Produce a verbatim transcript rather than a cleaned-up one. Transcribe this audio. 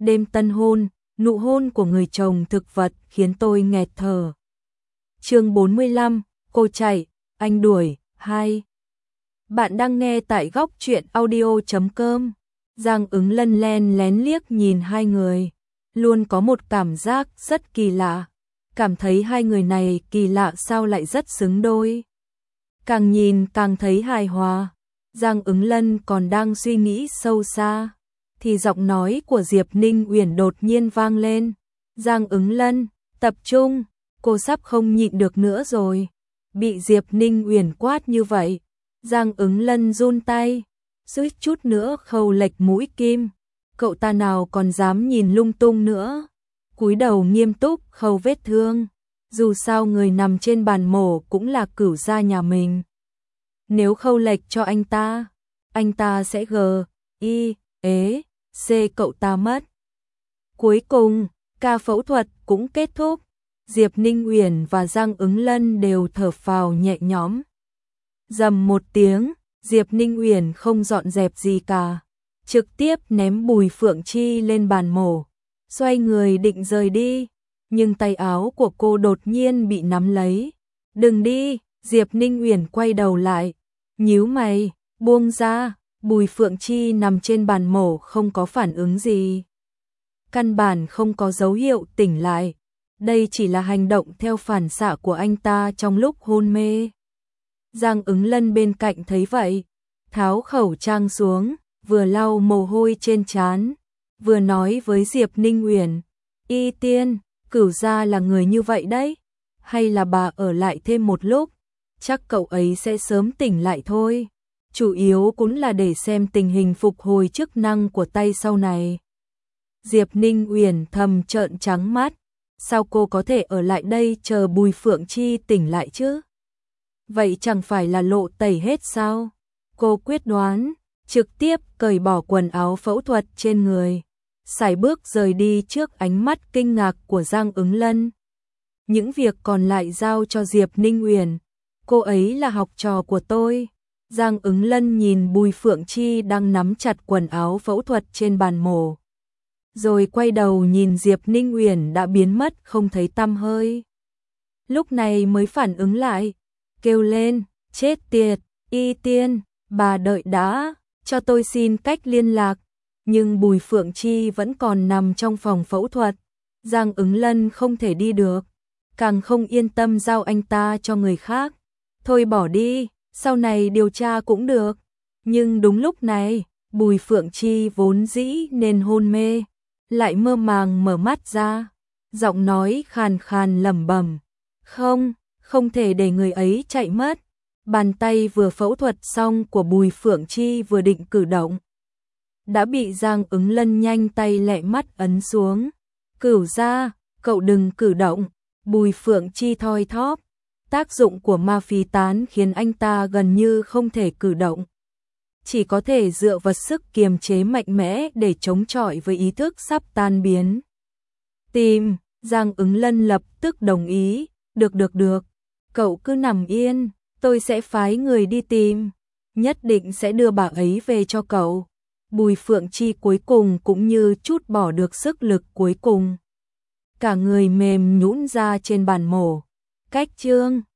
đêm tân hôn, nụ hôn của người chồng thực vật khiến tôi nghẹt thở. Chương bốn mươi lăm, cô chạy, anh đuổi, hai. Bạn đang nghe tại góc truyện audio chấm com. Giang Ứng Lân len lén liếc nhìn hai người, luôn có một cảm giác rất kỳ lạ. Cảm thấy hai người này kỳ lạ sao lại rất xứng đôi. Càng nhìn càng thấy hài hòa. Giang Ứng Lân còn đang suy nghĩ sâu xa, thì giọng nói của Diệp Ninh Uyển đột nhiên vang lên. Giang Ứng Lân, tập trung, cô sắp không nhịn được nữa rồi. Bị Diệp Ninh Uyển quát như vậy, Giang Ứng Lân run tay, suýt chút nữa khâu lệch mũi kim. Cậu ta nào còn dám nhìn lung tung nữa. Cúi đầu nghiêm túc khâu vết thương. Dù sao người nằm trên bàn mổ cũng là cửu gia nhà mình. Nếu khâu lệch cho anh ta, anh ta sẽ gờ, y, ế, c cậu ta mất. Cuối cùng, ca phẫu thuật cũng kết thúc. Diệp Ninh Uyển và Giang Ứng Lân đều thở phào nhẹ nhõm. Rầm một tiếng, Diệp Ninh Uyển không dọn dẹp gì cả, trực tiếp ném Bùi Phượng Chi lên bàn mổ, xoay người định rời đi, nhưng tay áo của cô đột nhiên bị nắm lấy. "Đừng đi!" Diệp Ninh Uyển quay đầu lại, nhíu mày, buông ra. Bùi Phượng Chi nằm trên bàn mổ không có phản ứng gì, căn bản không có dấu hiệu tỉnh lại. Đây chỉ là hành động theo phản xạ của anh ta trong lúc hôn mê. Giang Ứng Lân bên cạnh thấy vậy, tháo khẩu trang xuống, vừa lau mồ hôi trên trán, vừa nói với Diệp Ninh Uyển, "Y Tiên, Cửu gia là người như vậy đấy, hay là bà ở lại thêm một lúc, chắc cậu ấy sẽ sớm tỉnh lại thôi. Chủ yếu cũng là để xem tình hình phục hồi chức năng của tay sau này." Diệp Ninh Uyển thầm trợn trắng mắt, sao cô có thể ở lại đây chờ Bùi Phượng Chi tỉnh lại chứ? Vậy chẳng phải là lộ tẩy hết sao? Cô quyết đoán, trực tiếp cởi bỏ quần áo phẫu thuật trên người, sải bước rời đi trước ánh mắt kinh ngạc của Giang Ứng Lân. Những việc còn lại giao cho Diệp Ninh Uyển, cô ấy là học trò của tôi. Giang Ứng Lân nhìn Bùi Phượng Chi đang nắm chặt quần áo phẫu thuật trên bàn mổ, rồi quay đầu nhìn Diệp Ninh Uyển đã biến mất không thấy tăm hơi. Lúc này mới phản ứng lại, kêu lên, "Chết tiệt, Y Tiên, bà đợi đã, cho tôi xin cách liên lạc." Nhưng Bùi Phượng Chi vẫn còn nằm trong phòng phẫu thuật, Giang Ứng Lân không thể đi được, càng không yên tâm giao anh ta cho người khác. Thôi bỏ đi, sau này điều tra cũng được. Nhưng đúng lúc này, Bùi Phượng Chi vốn dĩ nên hôn mê, lại mơ màng mở mắt ra, giọng nói khàn khàn lẩm bẩm, "Không, không thể để người ấy chạy mất." Bàn tay vừa phẫu thuật xong của Bùi Phượng Chi vừa định cử động, đã bị Giang Ứng Lân nhanh tay lẹ mắt ấn xuống. "Cửu gia, cậu đừng cử động." Bùi Phượng Chi thoi thóp, tác dụng của ma phí tán khiến anh ta gần như không thể cử động, chỉ có thể dựa vào sức kiềm chế mạnh mẽ để chống chọi với ý thức sắp tan biến. "Tìm." Giang Ứng Lân lập tức đồng ý, "Được được được, cậu cứ nằm yên, tôi sẽ phái người đi tìm, nhất định sẽ đưa bà ấy về cho cậu." Bùi Phượng Chi cuối cùng cũng như chút bỏ được sức lực cuối cùng, cả người mềm nhũn ra trên bàn mổ. Cách chương